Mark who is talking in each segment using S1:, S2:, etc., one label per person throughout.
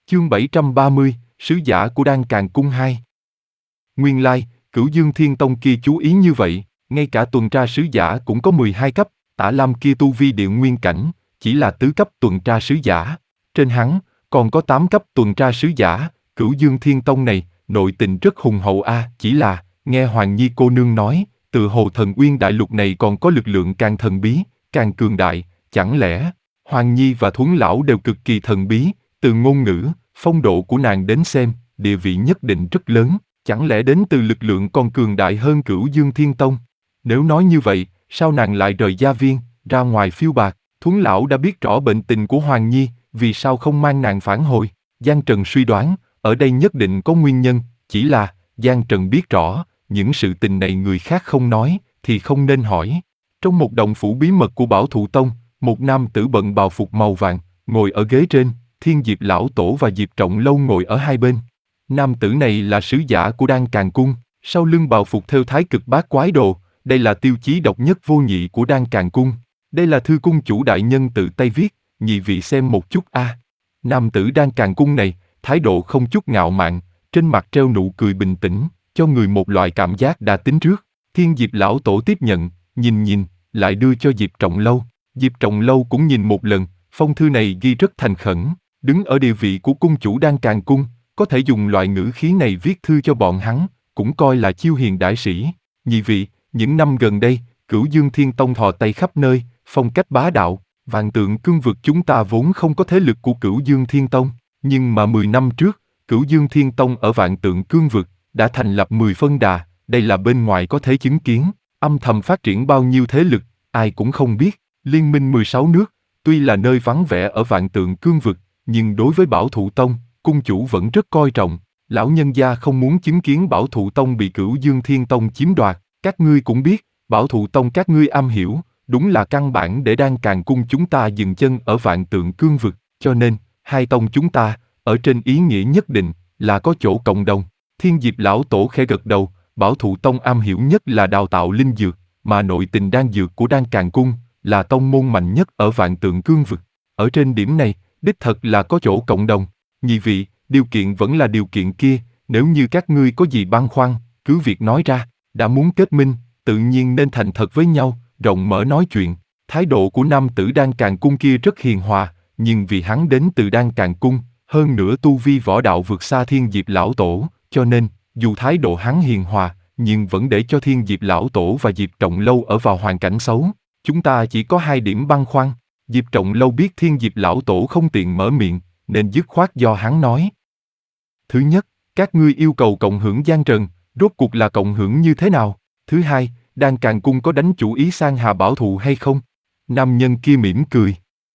S1: Chương 730, Sứ giả của Đan Càn Cung 2. Nguyên lai, Cửu Dương Thiên Tông kia chú ý như vậy, ngay cả tuần tra sứ giả cũng có 12 cấp, Tả Lam kia tu vi địa nguyên cảnh, chỉ là tứ cấp tuần tra sứ giả. Trên hắn, còn có 8 cấp tuần tra sứ giả, Cửu Dương Thiên Tông này, nội tình rất hùng hậu chỉ là, nghe Hoàng Nhi cô nương nói, từ hồ Thần Uyên đại lục này còn có lực lượng càng thần bí, càng cường đại, chẳng lẽ, Hoàng Nhi và Thuấn Lão đều cực kỳ thần bí, từ ngôn ngữ, phong độ của nàng đến xem, địa vị nhất định rất lớn, chẳng lẽ đến từ lực lượng còn cường đại hơn Cửu Dương Thiên Tông? Nếu nói như vậy, sao nàng lại rời gia viên, ra ngoài phiêu bạc? Thuấn Lão đã biết rõ bệnh tình của Hoàng Nhi, vì sao không mang nàng phản hồi? Giang Trần suy đoán, ở đây nhất định có nguyên nhân, chỉ là, Giang Trần biết rõ, những sự tình này người khác không nói, thì không nên hỏi. Trong một động phủ bí mật của Bảo Thụ Tông, một nam tử bận bào phục màu vàng, ngồi ở ghế trên, Thiên Diệp Lão Tổ và Diệp Trọng Lâu ngồi ở hai bên. Nam tử này là sứ giả của Đan Càn Cung, sau lưng bào phục thêu thái cực bát quái đồ, đây là tiêu chí độc nhất vô nhị của Đan Càn Cung. Đây là thư cung chủ đại nhân tự tay viết, nhị vị xem một chút Nam tử Đan Càn Cung này, thái độ không chút ngạo mạn, trên mặt treo nụ cười bình tĩnh, cho người một loại cảm giác đã tính trước. Thiên Diệp Lão Tổ tiếp nhận, nhìn, lại đưa cho Diệp Trọng Lâu. Diệp Trọng Lâu cũng nhìn một lần, phong thư này ghi rất thành khẩn, đứng ở địa vị của cung chủ Đan Càn Cung, có thể dùng loại ngữ khí này viết thư cho bọn hắn, cũng coi là chiêu hiền đại sĩ. Nhị vị, những năm gần đây, Cửu Dương Thiên Tông thò tay khắp nơi, phong cách bá đạo, Vạn Tượng Cương vực chúng ta vốn không có thế lực của Cửu Dương Thiên Tông, nhưng mà 10 năm trước, Cửu Dương Thiên Tông ở Vạn Tượng Cương vực đã thành lập 10 phân đà, đây là bên ngoài có thể chứng kiến, âm thầm phát triển bao nhiêu thế lực, ai cũng không biết. Liên minh 16 nước, tuy là nơi vắng vẻ ở Vạn Tượng Cương vực, nhưng đối với Bảo Thụ Tông, cung chủ vẫn rất coi trọng. Lão nhân gia không muốn chứng kiến Bảo Thụ Tông bị Cửu Dương Thiên Tông chiếm đoạt. Các ngươi cũng biết, Bảo Thụ Tông các ngươi am hiểu, đúng là căn bản để Đan Càn Cung chúng ta dừng chân ở Vạn Tượng Cương vực. Cho nên, hai tông chúng ta, ở trên ý nghĩa nhất định, là có chỗ cộng đồng. Thiên Diệp Lão Tổ khẽ gật đầu, Bảo Thụ Tông am hiểu nhất là đào tạo linh dược, mà nội tình đan dược của Đan Càn Cung là tông môn mạnh nhất ở Vạn Tượng Cương vực. Ở trên điểm này, đích thật là có chỗ cộng đồng. Nhị vị, điều kiện vẫn là điều kiện kia, nếu như các ngươi có gì băn khoăn, cứ việc nói ra, đã muốn kết minh, tự nhiên nên thành thật với nhau, rộng mở nói chuyện. Thái độ của nam tử Đan Càn Cung kia rất hiền hòa, nhưng vì hắn đến từ Đan Càn Cung, hơn nữa tu vi võ đạo vượt xa Thiên Diệp Lão Tổ, cho nên, dù thái độ hắn hiền hòa, nhưng vẫn để cho Thiên Diệp Lão Tổ và Diệp Trọng Lâu ở vào hoàn cảnh xấu. Chúng ta chỉ có 2 điểm băn khoăn. Diệp Trọng Lâu biết Thiên Diệp Lão Tổ không tiện mở miệng, nên dứt khoát do hắn nói. Thứ nhất, các ngươi yêu cầu cộng hưởng Giang Trần, rốt cuộc là cộng hưởng như thế nào? Thứ hai, Đan Càn Cung có đánh chủ ý Sang Hà Bảo Thụ hay không? Nam nhân kia mỉm cười.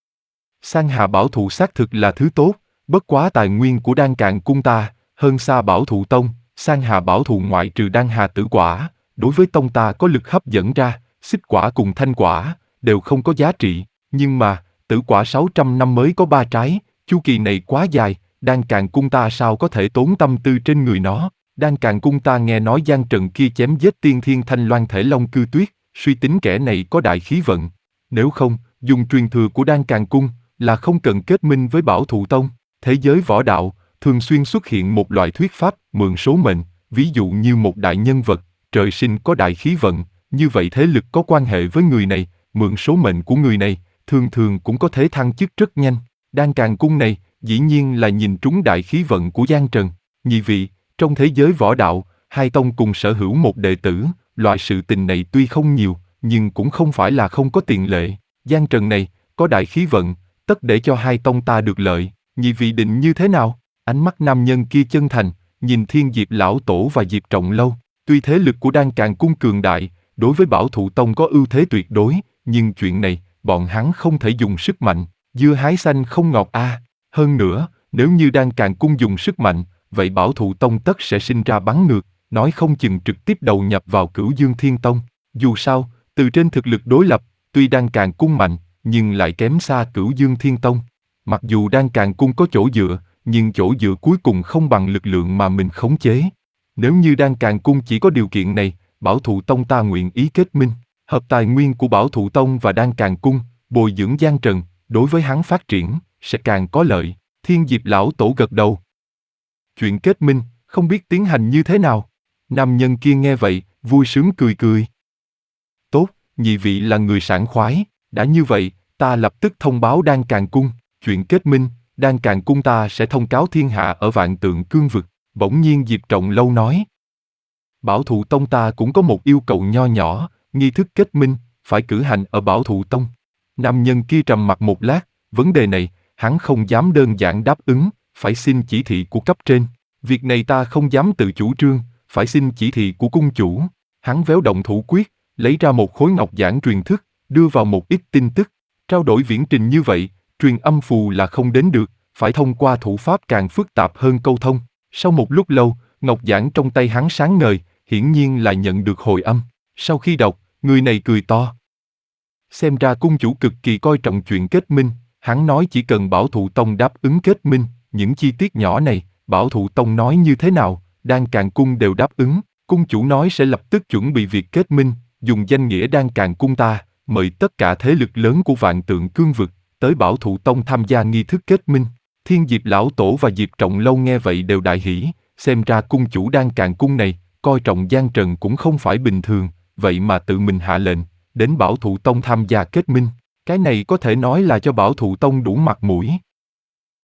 S1: Sang Hà Bảo Thụ xác thực là thứ tốt, bất quá tài nguyên của Đan Càn Cung ta, hơn xa Bảo Thụ Tông. Sang Hà Bảo Thụ ngoại trừ Đan Hà Tử Quả, đối với tông ta có lực hấp dẫn ra, xích quả cùng thanh quả, đều không có giá trị, nhưng mà, tử quả 600 năm mới có 3 trái, chu kỳ này quá dài, Đan Càn Cung ta sao có thể tốn tâm tư trên người nó. Đan Càn Cung ta nghe nói Giang Trần kia chém giết tiên thiên thanh loan thể long cư tuyết, suy tính kẻ này có đại khí vận. Nếu không, dùng truyền thừa của Đan Càn Cung, là không cần kết minh với Bảo Thụ Tông. Thế giới võ đạo, thường xuyên xuất hiện một loại thuyết pháp mượn số mệnh, ví dụ như một đại nhân vật, trời sinh có đại khí vận, như vậy thế lực có quan hệ với người này, mượn số mệnh của người này, thường thường cũng có thể thăng chức rất nhanh. Đan Càn Cung này, dĩ nhiên là nhìn trúng đại khí vận của Giang Trần. Nhị vị, trong thế giới võ đạo, hai tông cùng sở hữu một đệ tử, loại sự tình này tuy không nhiều, nhưng cũng không phải là không có tiền lệ. Giang Trần này, có đại khí vận, tất để cho hai tông ta được lợi. Nhị vị định như thế nào? Ánh mắt nam nhân kia chân thành, nhìn Thiên Diệp Lão Tổ và Diệp Trọng Lâu. Tuy thế lực của Đan Càn Cung cường đại, đối với Bảo Thụ Tông có ưu thế tuyệt đối, nhưng chuyện này, bọn hắn không thể dùng sức mạnh, dưa hái xanh không ngọt Hơn nữa, nếu như Đan Càn Cung dùng sức mạnh, vậy Bảo Thụ Tông tất sẽ sinh ra bắn ngược, nói không chừng trực tiếp đầu nhập vào Cửu Dương Thiên Tông. Dù sao, từ trên thực lực đối lập, tuy Đan Càn Cung mạnh, nhưng lại kém xa Cửu Dương Thiên Tông. Mặc dù Đan Càn Cung có chỗ dựa, nhưng chỗ dựa cuối cùng không bằng lực lượng mà mình khống chế. Nếu như Đan Càn Cung chỉ có điều kiện này, Bảo Thụ Tông ta nguyện ý kết minh, hợp tài nguyên của Bảo Thụ Tông và Đan Càn Cung, bồi dưỡng Giang Trần, đối với hắn phát triển, sẽ càng có lợi. Thiên Diệp lão tổ gật đầu. Chuyện kết minh, không biết tiến hành như thế nào? Nam nhân kia nghe vậy, vui sướng cười cười. Tốt, nhị vị là người sảng khoái, đã như vậy, ta lập tức thông báo Đan Càn Cung, chuyện kết minh, Đan Càn Cung ta sẽ thông cáo thiên hạ ở Vạn Tượng Cương vực. Bỗng nhiên Diệp Trọng Lâu nói. Bảo Thụ Tông ta cũng có một yêu cầu nho nhỏ, nghi thức kết minh, phải cử hành ở Bảo Thụ Tông. Nam nhân kia trầm mặc một lát, vấn đề này, hắn không dám đơn giản đáp ứng, phải xin chỉ thị của cấp trên. Việc này ta không dám tự chủ trương, phải xin chỉ thị của cung chủ. Hắn véo động thủ quyết, lấy ra một khối ngọc giản truyền thức, đưa vào một ít tin tức. Trao đổi viễn trình như vậy, truyền âm phù là không đến được, phải thông qua thủ pháp càng phức tạp hơn câu thông. Sau một lúc lâu, ngọc giản trong tay hắn sáng ngời, hiển nhiên là nhận được hồi âm. Sau khi đọc, người này cười to. Xem ra cung chủ cực kỳ coi trọng chuyện kết minh, hắn nói chỉ cần Bảo Thụ Tông đáp ứng kết minh, những chi tiết nhỏ này, Bảo Thụ Tông nói như thế nào, Đan Càn Cung đều đáp ứng, cung chủ nói sẽ lập tức chuẩn bị việc kết minh, dùng danh nghĩa Đan Càn Cung ta, mời tất cả thế lực lớn của Vạn Tượng Cương vực, tới Bảo Thụ Tông tham gia nghi thức kết minh. Thiên Diệp lão tổ và Diệp Trọng Lâu nghe vậy đều đại hỉ, xem ra cung chủ Đan Càn Cung này, coi trọng Giang Trần cũng không phải bình thường, vậy mà tự mình hạ lệnh, đến Bảo Thụ Tông tham gia kết minh. Cái này có thể nói là cho Bảo Thụ Tông đủ mặt mũi.